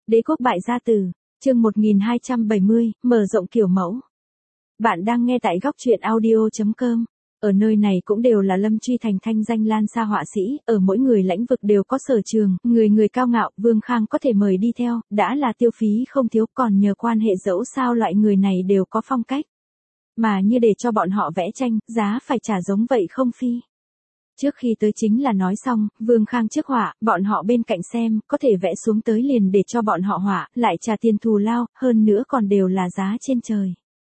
Đế quốc bại gia tử, chương 1270, mở rộng kiểu mẫu. Bạn đang nghe tại góc truyện audio.com. Ở nơi này cũng đều là Lâm Truy Thành thanh danh lan xa họa sĩ, ở mỗi người lãnh vực đều có sở trường, người cao ngạo, Vương Khang có thể mời đi theo, đã là tiêu phí không thiếu, còn nhờ quan hệ dẫu sao loại người này đều có phong cách. Mà như để cho bọn họ vẽ tranh, giá phải trả giống vậy không phi. Trước khi tới chính là nói xong, Vương Khang trước họa, bọn họ bên cạnh xem, có thể vẽ xuống tới liền để cho bọn họ họa, lại trả tiền thù lao, hơn nữa còn đều là giá trên trời.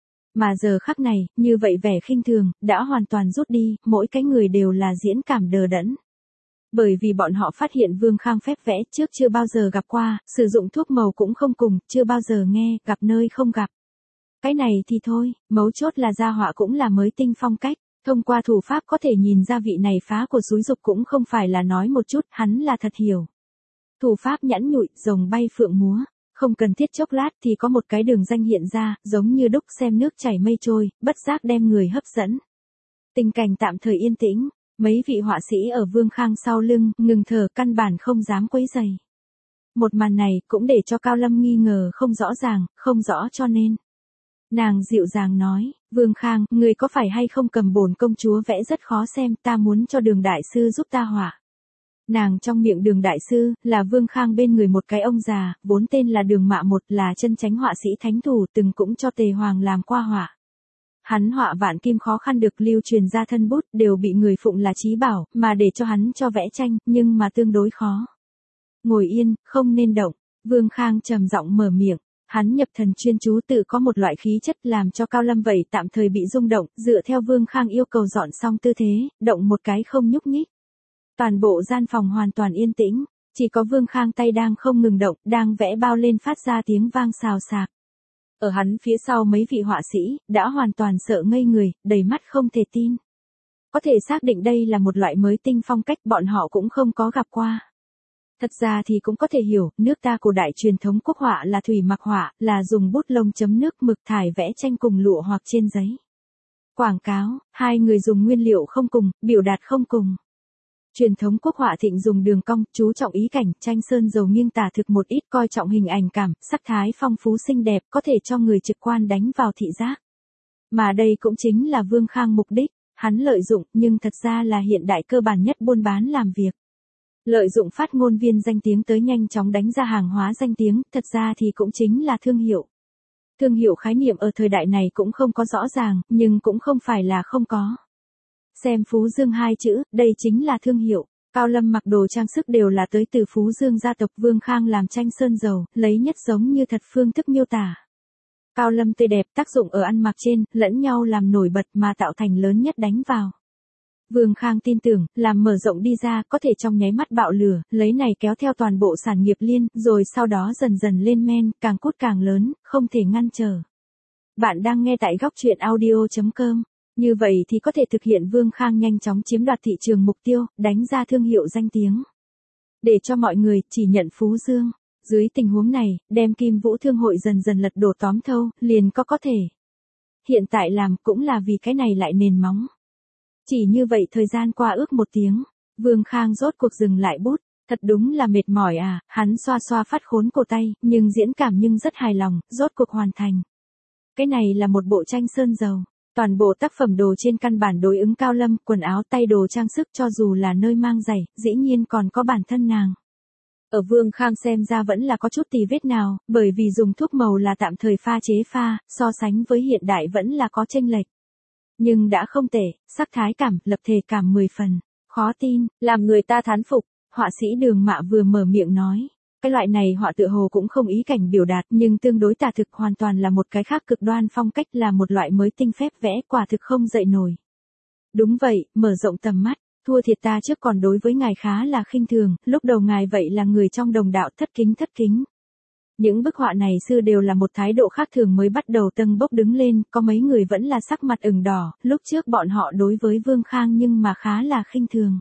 Mà giờ khắc này, như vậy vẻ khinh thường, đã hoàn toàn rút đi, mỗi cái người đều là diễn cảm đờ đẫn. Bởi vì bọn họ phát hiện Vương Khang phép vẽ trước chưa bao giờ gặp qua, sử dụng thuốc màu cũng không cùng, chưa bao giờ nghe, gặp nơi không gặp. Cái này thì thôi, mấu chốt là gia họa cũng là mới tinh phong cách. Thông qua thủ pháp có thể nhìn ra vị này phá của xúi dục cũng không phải là nói một chút, hắn là thật hiểu. Thủ pháp nhẵn nhụi, rồng bay phượng múa, không cần thiết chốc lát thì có một cái đường danh hiện ra, giống như đúc xem nước chảy mây trôi, bất giác đem người hấp dẫn. Tình cảnh tạm thời yên tĩnh, mấy vị họa sĩ ở Vương Khang sau lưng, ngừng thở căn bản không dám quấy rầy. Một màn này cũng để cho Cao Lâm nghi ngờ không rõ ràng, không rõ cho nên. Nàng dịu dàng nói, Vương Khang, người có phải hay không cầm bổn công chúa vẽ rất khó xem, ta muốn cho Đường đại sư giúp ta họa. Nàng trong miệng Đường đại sư, là Vương Khang bên người một cái ông già, vốn tên là Đường Mạ Một, là chân chánh họa sĩ thánh thủ, từng cũng cho Tề Hoàng làm qua họa. Hắn họa vạn kim khó khăn được lưu truyền ra thân bút, đều bị người phụng là chí bảo, mà để cho hắn cho vẽ tranh, nhưng mà tương đối khó. Ngồi yên, không nên động, Vương Khang trầm giọng mở miệng. Hắn nhập thần chuyên chú tự có một loại khí chất làm cho Cao Lâm vậy tạm thời bị rung động, dựa theo Vương Khang yêu cầu dọn xong tư thế, động một cái không nhúc nhích. Toàn bộ gian phòng hoàn toàn yên tĩnh, chỉ có Vương Khang tay đang không ngừng động, đang vẽ bao lên phát ra tiếng vang xào xạc. Ở hắn phía sau mấy vị họa sĩ, đã hoàn toàn sợ ngây người, đầy mắt không thể tin. Có thể xác định đây là một loại mới tinh phong cách bọn họ cũng không có gặp qua. Thật ra thì cũng có thể hiểu, nước ta cổ đại truyền thống quốc họa là thủy mặc họa, là dùng bút lông chấm nước mực thải vẽ tranh cùng lụa hoặc trên giấy. Quảng cáo, hai người dùng nguyên liệu không cùng, biểu đạt không cùng. Truyền thống quốc họa thịnh dùng đường cong, chú trọng ý cảnh, tranh sơn dầu nghiêng tả thực một ít, coi trọng hình ảnh cảm, sắc thái phong phú xinh đẹp, có thể cho người trực quan đánh vào thị giác. Mà đây cũng chính là Vương Khang mục đích, hắn lợi dụng, nhưng thật ra là hiện đại cơ bản nhất buôn bán làm việc. Lợi dụng phát ngôn viên danh tiếng tới nhanh chóng đánh ra hàng hóa danh tiếng, thật ra thì cũng chính là thương hiệu. Thương hiệu khái niệm ở thời đại này cũng không có rõ ràng, nhưng cũng không phải là không có. Xem Phú Dương hai chữ, đây chính là thương hiệu. Cao Lâm mặc đồ trang sức đều là tới từ Phú Dương gia tộc, Vương Khang làm tranh sơn dầu, lấy nhất giống như thật phương thức miêu tả. Cao Lâm tươi đẹp, tác dụng ở ăn mặc trên, lẫn nhau làm nổi bật mà tạo thành lớn nhất đánh vào. Vương Khang tin tưởng, làm mở rộng đi ra có thể trong nháy mắt bạo lửa, lấy này kéo theo toàn bộ sản nghiệp liên, rồi sau đó dần dần lên men, càng cút càng lớn, không thể ngăn trở. Bạn đang nghe tại góc truyện audio.com. Như vậy thì có thể thực hiện Vương Khang nhanh chóng chiếm đoạt thị trường mục tiêu, đánh ra thương hiệu danh tiếng. Để cho mọi người chỉ nhận Phú Dương. Dưới tình huống này, đem Kim Vũ Thương hội dần dần lật đổ tóm thâu, liền có thể. Hiện tại làm cũng là vì cái này lại nền móng. Chỉ như vậy thời gian qua ước 1 tiếng, Vương Khang rốt cuộc dừng lại bút, thật đúng là mệt mỏi à, hắn xoa xoa phát khốn cổ tay, nhưng diễn cảm nhưng rất hài lòng, rốt cuộc hoàn thành. Cái này là một bộ tranh sơn dầu, toàn bộ tác phẩm đồ trên căn bản đối ứng Cao Lâm, quần áo tay đồ trang sức cho dù là nơi mang giày, dĩ nhiên còn có bản thân nàng. Ở Vương Khang xem ra vẫn là có chút tì vết nào, bởi vì dùng thuốc màu là tạm thời pha chế pha, so sánh với hiện đại vẫn là có chênh lệch. Nhưng đã không tệ, sắc thái cảm, lập thể cảm 10 phần. Khó tin, làm người ta thán phục, họa sĩ Đường Mạ vừa mở miệng nói. Cái loại này họa tựa hồ cũng không ý cảnh biểu đạt nhưng tương đối tả thực hoàn toàn là một cái khác cực đoan phong cách là một loại mới tinh phép vẽ quả thực không dậy nổi. Đúng vậy, mở rộng tầm mắt, thua thiệt ta trước còn đối với ngài khá là khinh thường, lúc đầu ngài vậy là người trong đồng đạo thất kính. Những bức họa này xưa đều là một thái độ khác thường mới bắt đầu tâng bốc đứng lên, có mấy người vẫn là sắc mặt ửng đỏ, lúc trước bọn họ đối với Vương Khang nhưng mà khá là khinh thường.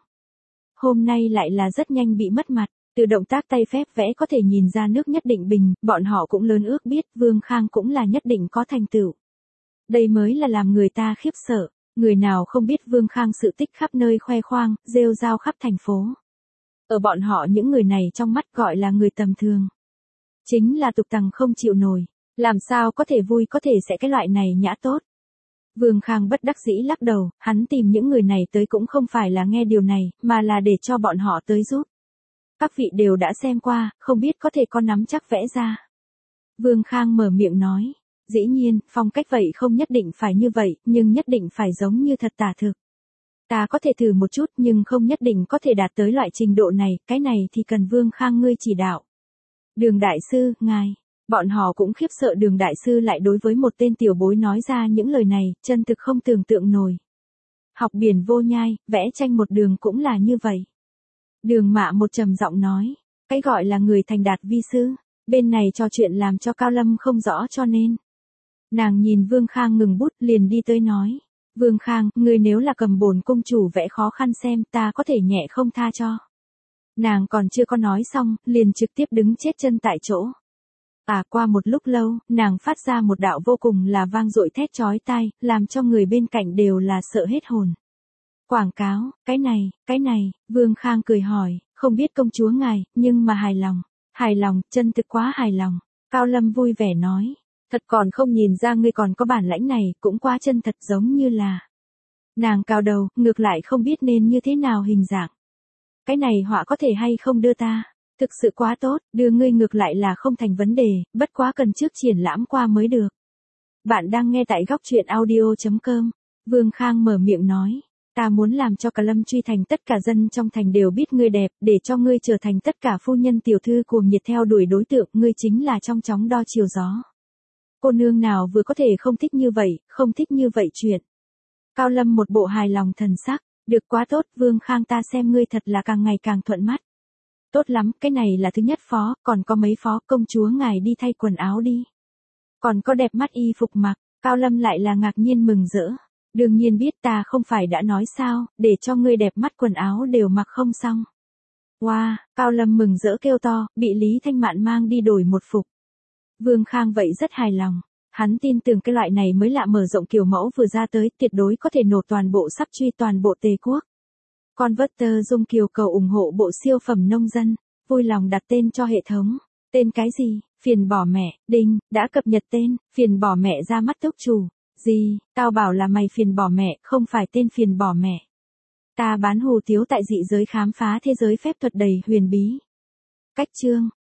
Hôm nay lại là rất nhanh bị mất mặt, từ động tác tay phép vẽ có thể nhìn ra nước nhất định bình, bọn họ cũng lớn ước biết Vương Khang cũng là nhất định có thành tựu. Đây mới là làm người ta khiếp sợ, người nào không biết Vương Khang sự tích khắp nơi khoe khoang, rêu rao khắp thành phố. Ở bọn họ những người này trong mắt gọi là người tầm thường. Chính là tục tằng không chịu nổi. Làm sao có thể vui có thể sẽ cái loại này nhã tốt. Vương Khang bất đắc dĩ lắc đầu, hắn tìm những người này tới cũng không phải là nghe điều này, mà là để cho bọn họ tới giúp. Các vị đều đã xem qua, không biết có thể có nắm chắc vẽ ra. Vương Khang mở miệng nói, dĩ nhiên, phong cách vậy không nhất định phải như vậy, nhưng nhất định phải giống như thật tả thực. Ta có thể thử một chút nhưng không nhất định có thể đạt tới loại trình độ này, cái này thì cần Vương Khang ngươi chỉ đạo. Đường đại sư, ngài. Bọn họ cũng khiếp sợ Đường đại sư lại đối với một tên tiểu bối nói ra những lời này, chân thực không tưởng tượng nổi. Học biển vô nhai, vẽ tranh một đường cũng là như vậy. Đường Mạ một trầm giọng nói, cái gọi là người thành đạt vi sư, bên này trò chuyện làm cho Cao Lâm không rõ cho nên. Nàng nhìn Vương Khang ngừng bút liền đi tới nói, Vương Khang, ngươi nếu là cầm bổn công chủ vẽ khó khăn xem ta có thể nhẹ không tha cho. Nàng còn chưa có nói xong, liền trực tiếp đứng chết chân tại chỗ. Qua một lúc lâu, nàng phát ra một đạo vô cùng là vang dội thét chói tai, làm cho người bên cạnh đều là sợ hết hồn. Quảng cáo, cái này, Vương Khang cười hỏi, không biết công chúa ngài, nhưng mà hài lòng, chân thực quá hài lòng. Cao Lâm vui vẻ nói, thật còn không nhìn ra ngươi còn có bản lãnh này, cũng quá chân thật giống như là. Nàng cao đầu, ngược lại không biết nên như thế nào hình dạng. Cái này họa có thể hay không đưa ta. Thực sự quá tốt, đưa ngươi ngược lại là không thành vấn đề, bất quá cần trước triển lãm qua mới được. Bạn đang nghe tại góc truyện audio.com. Vương Khang mở miệng nói, ta muốn làm cho cả Lâm Truy Thành tất cả dân trong thành đều biết ngươi đẹp, để cho ngươi trở thành tất cả phu nhân tiểu thư cuồng nhiệt theo đuổi đối tượng, ngươi chính là trong chóng đo chiều gió. Cô nương nào vừa có thể không thích như vậy chuyện. Cao Lâm một bộ hài lòng thần sắc, được quá tốt, Vương Khang ta xem ngươi thật là càng ngày càng thuận mắt. Tốt lắm, cái này là thứ nhất phó, còn có mấy phó, công chúa ngài đi thay quần áo đi. Còn có đẹp mắt y phục mặc, Cao Lâm lại là ngạc nhiên mừng rỡ. Đương nhiên biết ta không phải đã nói sao, để cho ngươi đẹp mắt quần áo đều mặc không xong. Wow, Cao Lâm mừng rỡ kêu to, bị Lý Thanh Mạn mang đi đổi một phục. Vương Khang vậy rất hài lòng. Hắn tin tưởng cái loại này mới lạ mở rộng kiểu mẫu vừa ra tới, tuyệt đối có thể nổ toàn bộ sắp truy toàn bộ Tề quốc. Converter Dung Kiều cầu ủng hộ bộ siêu phẩm nông dân, vui lòng đặt tên cho hệ thống. Tên cái gì? Phiền bỏ mẹ, đinh, đã cập nhật tên, phiền bỏ mẹ ra mắt túc chủ. Gì, tao bảo là mày phiền bỏ mẹ, không phải tên phiền bỏ mẹ. Ta bán hủ tiếu tại dị giới khám phá thế giới phép thuật đầy huyền bí. Cách chương.